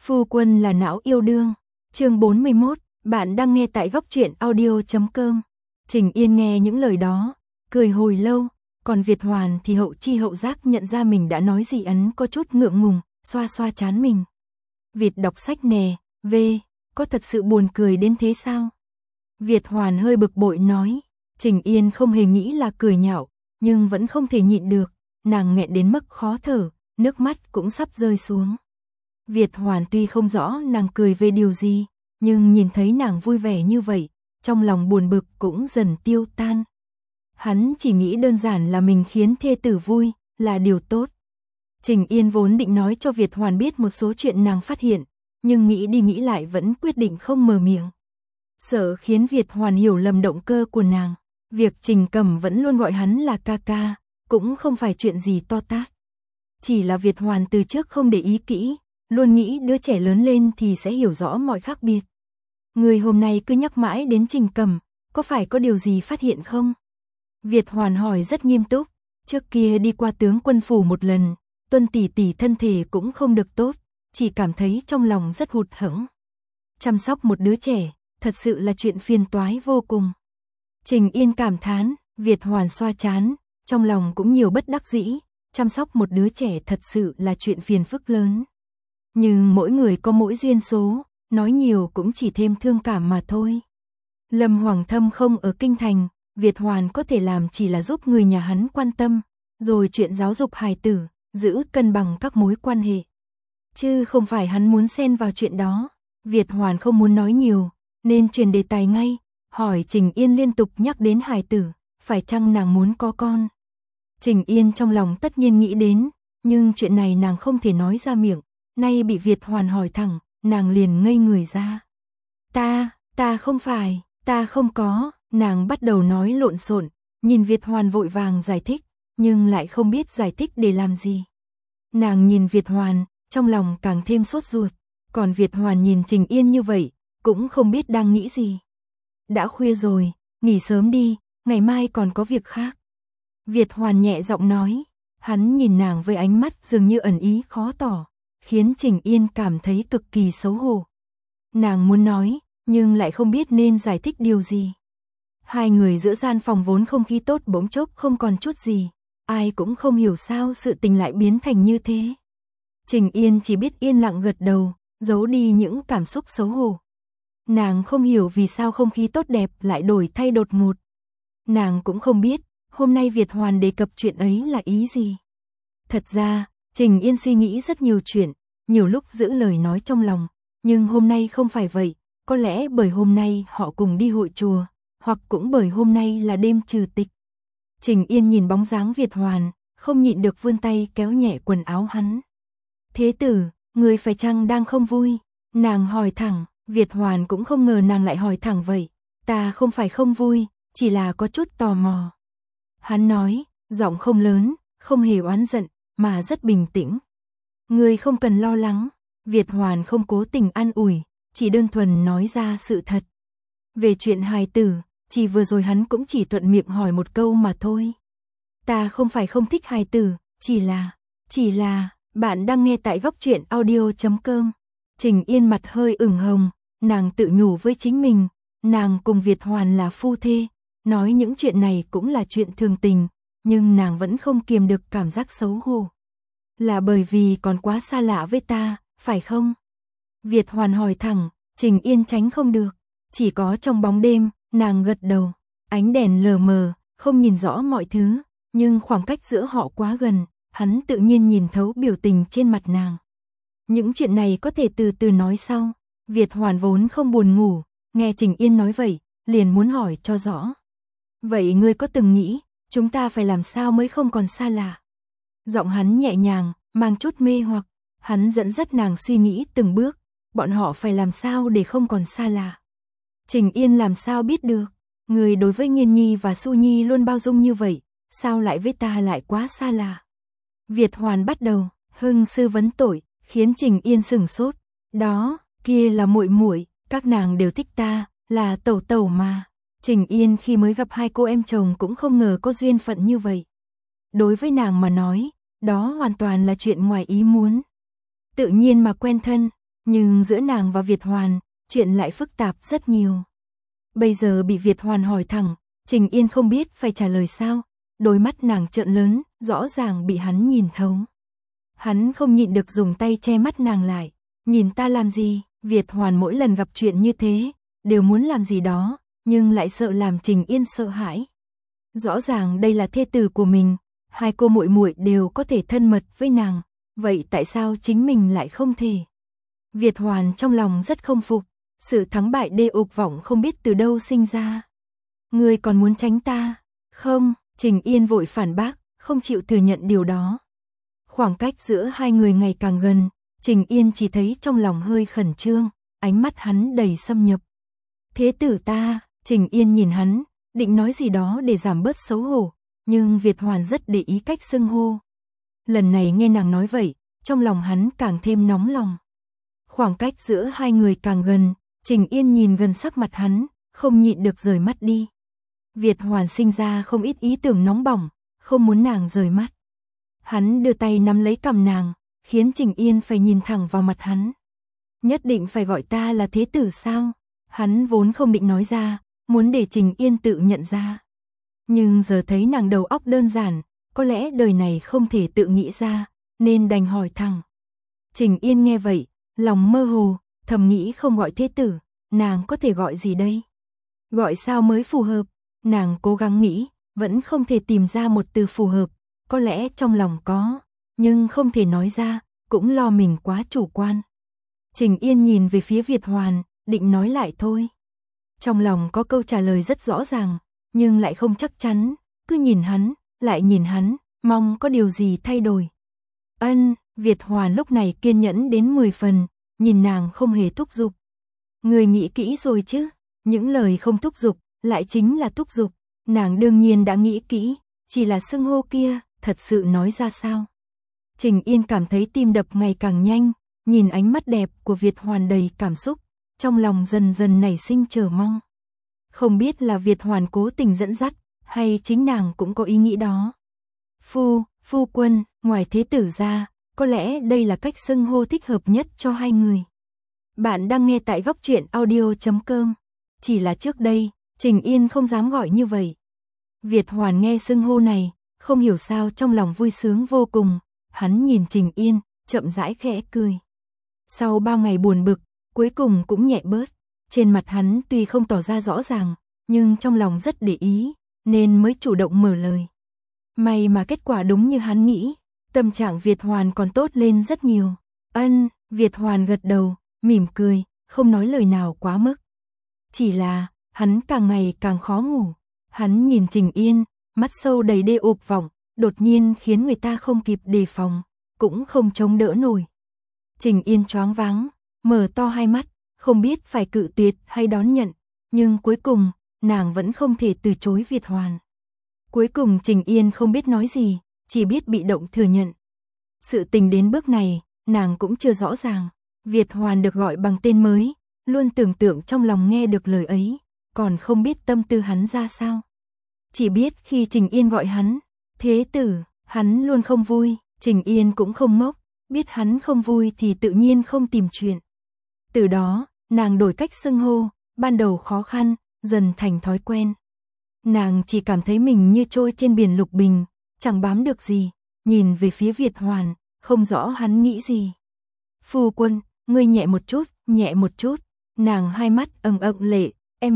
Phu quân là não yêu đương. Chương 41, bạn đang nghe tại góc truyện audio.com. Trình Yên nghe những lời đó, cười hồi lâu, còn Việt Hoàn thì hậu chi hậu giác nhận ra mình đã nói gì ấn có chút ngượng ngùng, xoa xoa trán mình. Việt đọc sách nè, có thật sự buồn cười đến thế sao? Việt Hoàn hơi bực bội nói, Trình Yên không hề nghĩ là cười nhạo, nhưng vẫn không thể nhịn được, nàng nghẹn đến mức khó thở, nước mắt cũng sắp rơi xuống. Việt Hoàn tuy không rõ nàng cười về điều gì, nhưng nhìn thấy nàng vui vẻ như vậy, trong lòng buồn bực cũng dần tiêu tan. Hắn chỉ nghĩ đơn giản là mình khiến thê tử vui, là điều tốt. Trình Yên vốn định nói cho Việt Hoàn biết một số chuyện nàng phát hiện, nhưng nghĩ đi nghĩ lại vẫn quyết định không mở miệng. Sợ khiến Việt Hoàn hiểu lầm động cơ của nàng, việc Trình Cẩm vẫn luôn gọi hắn là ca ca, cũng không phải chuyện gì to tát. Chỉ là Việt Hoàn từ trước không để ý kỹ, luôn nghĩ đứa trẻ lớn lên thì sẽ hiểu rõ mọi khác biệt. Người hôm nay cứ nhắc mãi đến Trình Cẩm, có phải có điều gì phát hiện không? Việt Hoàn hỏi rất nghiêm túc, trước kia đi qua tướng quân phủ một lần, Tuân tỷ tỷ thân thể cũng không được tốt, chỉ cảm thấy trong lòng rất hụt hẫng. Chăm sóc một đứa trẻ, thật sự là chuyện phiền toái vô cùng. Trình Yên cảm thán, Việt Hoàn xoa trán, trong lòng cũng nhiều bất đắc dĩ, chăm sóc một đứa trẻ thật sự là chuyện phiền phức lớn. Nhưng mỗi người có mỗi duyên số, nói nhiều cũng chỉ thêm thương cảm mà thôi. Lâm Hoàng Thâm không ở kinh thành, Việt Hoàn có thể làm chỉ là giúp người nhà hắn quan tâm, rồi chuyện giáo dục hài tử, giữ cân bằng các mối quan hệ. Chứ không phải hắn muốn xen vào chuyện đó. Việt Hoàn không muốn nói nhiều, nên chuyển đề tài ngay, hỏi Trình Yên liên tục nhắc đến hài tử, phải chăng nàng muốn có con. Trình Yên trong lòng tất nhiên nghĩ đến, nhưng chuyện này nàng không thể nói ra miệng, nay bị Việt Hoàn hỏi thẳng, nàng liền ngây người ra. Ta không phải, ta không có, nàng bắt đầu nói lộn xộn, nhìn Việt Hoàn vội vàng giải thích, nhưng lại không biết giải thích để làm gì. Nàng nhìn Việt Hoàn, trong lòng càng thêm sốt ruột, còn Việt Hoàn nhìn Trình Yên như vậy, cũng không biết đang nghĩ gì. Đã khuya rồi, nghỉ sớm đi, ngày mai còn có việc khác. Việt Hoàn nhẹ giọng nói, hắn nhìn nàng với ánh mắt dường như ẩn ý khó tỏ, khiến Trình Yên cảm thấy cực kỳ xấu hổ. Nàng muốn nói, nhưng lại không biết nên giải thích điều gì. Hai người giữa gian phòng vốn không khí tốt bỗng chốc không còn chút gì, ai cũng không hiểu sao sự tình lại biến thành như thế. Trình Yên chỉ biết yên lặng gật đầu, giấu đi những cảm xúc xấu hổ. Nàng không hiểu vì sao không khí tốt đẹp lại đổi thay đột ngột. Nàng cũng không biết, hôm nay Việt Hoàn đề cập chuyện ấy là ý gì. Thật ra, Trình Yên suy nghĩ rất nhiều chuyện, nhiều lúc giữ lời nói trong lòng, nhưng hôm nay không phải vậy, có lẽ bởi hôm nay họ cùng đi hội chùa, hoặc cũng bởi hôm nay là đêm trừ tịch. Trình Yên nhìn bóng dáng Việt Hoàn, không nhịn được vươn tay kéo nhẹ quần áo hắn. Thế tử, người phải chăng đang không vui? Nàng hỏi thẳng, Việt Hoàn cũng không ngờ nàng lại hỏi thẳng vậy. Ta không phải không vui, chỉ là có chút tò mò. Hắn nói, giọng không lớn, không hề oán giận, mà rất bình tĩnh. Người không cần lo lắng. Việt Hoàn không cố tình an ủi, chỉ đơn thuần nói ra sự thật. Về chuyện hài tử, chỉ vừa rồi hắn cũng chỉ thuận miệng hỏi một câu mà thôi. Ta không phải không thích hài tử, chỉ là, bạn đang nghe tại góc truyện audio.com. Trình Yên mặt hơi ửng hồng, nàng tự nhủ với chính mình, nàng cùng Việt Hoàn là phu thê, nói những chuyện này cũng là chuyện thường tình, nhưng nàng vẫn không kiềm được cảm giác xấu hổ. Là bởi vì còn quá xa lạ với ta, phải không? Việt Hoàn hỏi thẳng, Trình Yên tránh không được, chỉ có trong bóng đêm, nàng gật đầu, ánh đèn lờ mờ, không nhìn rõ mọi thứ, nhưng khoảng cách giữa họ quá gần, hắn tự nhiên nhìn thấu biểu tình trên mặt nàng. Những chuyện này có thể từ từ nói sau. Việt Hoàn vốn không buồn ngủ, nghe Trình Yên nói vậy, liền muốn hỏi cho rõ. Vậy ngươi có từng nghĩ, chúng ta phải làm sao mới không còn xa lạ? Giọng hắn nhẹ nhàng, mang chút mê hoặc, hắn dẫn dắt nàng suy nghĩ từng bước, bọn họ phải làm sao để không còn xa lạ. Trình Yên làm sao biết được, người đối với Nghiên Nhi và Su Nhi luôn bao dung như vậy, sao lại với ta lại quá xa lạ? Việt Hoàn bắt đầu, hưng sư vấn tội, khiến Trình Yên sửng sốt. Đó, kia là muội muội, các nàng đều thích ta, là tẩu tẩu mà. Trình Yên khi mới gặp hai cô em chồng cũng không ngờ có duyên phận như vậy. Đối với nàng mà nói, đó hoàn toàn là chuyện ngoài ý muốn. Tự nhiên mà quen thân, Nhưng giữa nàng và Việt Hoàn, chuyện lại phức tạp rất nhiều. Bây giờ bị Việt Hoàn hỏi thẳng, Trình Yên không biết phải trả lời sao, đôi mắt nàng trợn lớn, rõ ràng bị hắn nhìn thấu. Hắn không nhịn được dùng tay che mắt nàng lại, nhìn ta làm gì? Việt Hoàn mỗi lần gặp chuyện như thế, đều muốn làm gì đó, nhưng lại sợ làm Trình Yên sợ hãi. Rõ ràng đây là thê tử của mình, hai cô muội muội đều có thể thân mật với nàng, vậy tại sao chính mình lại không thể? Việt Hoàn trong lòng rất không phục, sự thắng bại đê ục vọng không biết từ đâu sinh ra. Ngươi còn muốn tránh ta? Không, Trình Yên vội phản bác, không chịu thừa nhận điều đó. Khoảng cách giữa hai người ngày càng gần, Trình Yên chỉ thấy trong lòng hơi khẩn trương, ánh mắt hắn đầy xâm nhập. Thế tử ta, Trình Yên nhìn hắn, định nói gì đó để giảm bớt xấu hổ, nhưng Việt Hoàn rất để ý cách xưng hô. Lần này nghe nàng nói vậy, trong lòng hắn càng thêm nóng lòng. Khoảng cách giữa hai người càng gần, Trình Yên nhìn gần sắc mặt hắn, không nhịn được rời mắt đi. Việt Hoàn sinh ra không ít ý tưởng nóng bỏng, không muốn nàng rời mắt. Hắn đưa tay nắm lấy cằm nàng, khiến Trình Yên phải nhìn thẳng vào mặt hắn. Nhất định phải gọi ta là thế tử sao? Hắn vốn không định nói ra, muốn để Trình Yên tự nhận ra. Nhưng giờ thấy nàng đầu óc đơn giản, có lẽ đời này không thể tự nghĩ ra, nên đành hỏi thẳng. Trình Yên nghe vậy, lòng mơ hồ, thầm nghĩ không gọi thế tử, nàng có thể gọi gì đây? Gọi sao mới phù hợp? Nàng cố gắng nghĩ, vẫn không thể tìm ra một từ phù hợp, có lẽ trong lòng có, nhưng không thể nói ra, cũng lo mình quá chủ quan. Trình Yên nhìn về phía Việt Hoàn, định nói lại thôi. Trong lòng có câu trả lời rất rõ ràng, nhưng lại không chắc chắn, cứ nhìn hắn, lại nhìn hắn, mong có điều gì thay đổi. Ân, Việt Hoàn lúc này kiên nhẫn đến 10 phần, nhìn nàng không hề thúc giục. Người nghĩ kỹ rồi chứ, những lời không thúc giục, lại chính là thúc giục, nàng đương nhiên đã nghĩ kỹ, chỉ là xưng hô kia, thật sự nói ra sao. Trình Yên cảm thấy tim đập ngày càng nhanh, nhìn ánh mắt đẹp của Việt Hoàn đầy cảm xúc, trong lòng dần dần nảy sinh chờ mong. Không biết là Việt Hoàn cố tình dẫn dắt, hay chính nàng cũng có ý nghĩ đó. Phu quân, ngoài thế tử ra, có lẽ đây là cách xưng hô thích hợp nhất cho hai người. Bạn đang nghe tại Góc Truyện Audio.com. Chỉ là trước đây, Trình Yên không dám gọi như vậy. Việt Hoàn nghe xưng hô này, không hiểu sao trong lòng vui sướng vô cùng, hắn nhìn Trình Yên, chậm rãi khẽ cười. Sau bao ngày buồn bực, cuối cùng cũng nhẹ bớt, trên mặt hắn tuy không tỏ ra rõ ràng, nhưng trong lòng rất để ý, nên mới chủ động mở lời. May mà kết quả đúng như hắn nghĩ, tâm trạng Việt Hoàn còn tốt lên rất nhiều. Ân, Việt Hoàn gật đầu, mỉm cười, không nói lời nào quá mức. Chỉ là, hắn càng ngày càng khó ngủ. Hắn nhìn Trình Yên, mắt sâu đầy đê ục vọng, đột nhiên khiến người ta không kịp đề phòng, cũng không chống đỡ nổi. Trình Yên choáng váng, mở to hai mắt, không biết phải cự tuyệt hay đón nhận, nhưng cuối cùng, nàng vẫn không thể từ chối Việt Hoàn. Cuối cùng Trình Yên không biết nói gì, chỉ biết bị động thừa nhận. Sự tình đến bước này, nàng cũng chưa rõ ràng. Việt Hoàn được gọi bằng tên mới, luôn tưởng tượng trong lòng nghe được lời ấy, còn không biết tâm tư hắn ra sao. Chỉ biết khi Trình Yên gọi hắn, thế tử, hắn luôn không vui, Trình Yên cũng không ngốc, biết hắn không vui thì tự nhiên không tìm chuyện. Từ đó, nàng đổi cách xưng hô, ban đầu khó khăn, dần thành thói quen. Nàng chỉ cảm thấy mình như trôi trên biển lục bình, chẳng bám được gì, nhìn về phía Việt Hoàn, không rõ hắn nghĩ gì. Phu quân, ngươi nhẹ một chút, nàng hai mắt ầm ầm lệ,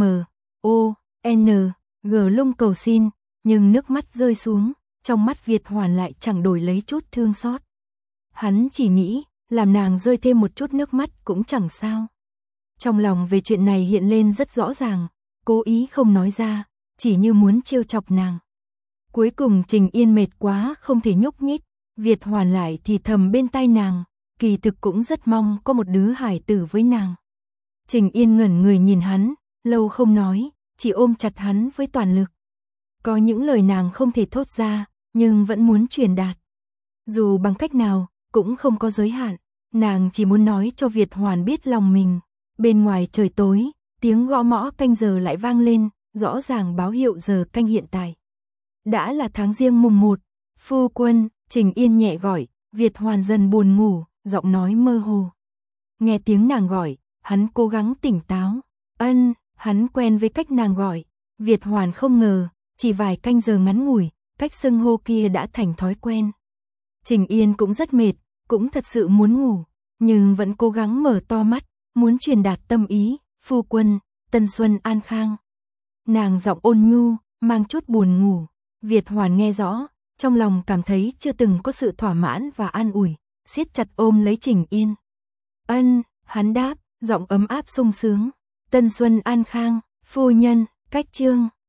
M.O.N.G lung cầu xin, nhưng nước mắt rơi xuống, trong mắt Việt Hoàn lại chẳng đổi lấy chút thương xót. Hắn chỉ nghĩ, làm nàng rơi thêm một chút nước mắt cũng chẳng sao. Trong lòng về chuyện này hiện lên rất rõ ràng, cố ý không nói ra, chỉ như muốn trêu chọc nàng. Cuối cùng Trình Yên mệt quá không thể nhúc nhích, Việt Hoàn lại thì thầm bên tai nàng, kỳ thực cũng rất mong có một đứa hải tử với nàng. Trình Yên ngẩn người nhìn hắn, lâu không nói, chỉ ôm chặt hắn với toàn lực. Có những lời nàng không thể thốt ra, nhưng vẫn muốn truyền đạt. Dù bằng cách nào, cũng không có giới hạn, nàng chỉ muốn nói cho Việt Hoàn biết lòng mình. Bên ngoài trời tối, tiếng gõ mõ canh giờ lại vang lên, rõ ràng báo hiệu giờ canh hiện tại. Đã là tháng Giêng mùng 1, phu quân, Trình Yên nhẹ gọi, Việt Hoàn dần buồn ngủ, giọng nói mơ hồ. Nghe tiếng nàng gọi, hắn cố gắng tỉnh táo. Ân, hắn quen với cách nàng gọi. Việt Hoàn không ngờ, chỉ vài canh giờ ngắn ngủi, cách xưng hô kia đã thành thói quen. Trình Yên cũng rất mệt, cũng thật sự muốn ngủ, nhưng vẫn cố gắng mở to mắt, muốn truyền đạt tâm ý, phu quân, tân xuân an khang. Nàng giọng ôn nhu, mang chút buồn ngủ. Việt Hoàn nghe rõ, trong lòng cảm thấy chưa từng có sự thỏa mãn và an ủi, siết chặt ôm lấy Trình Yên. Ân, hắn đáp, giọng ấm áp sung sướng. Tân xuân an khang, phu nhân, cách chương.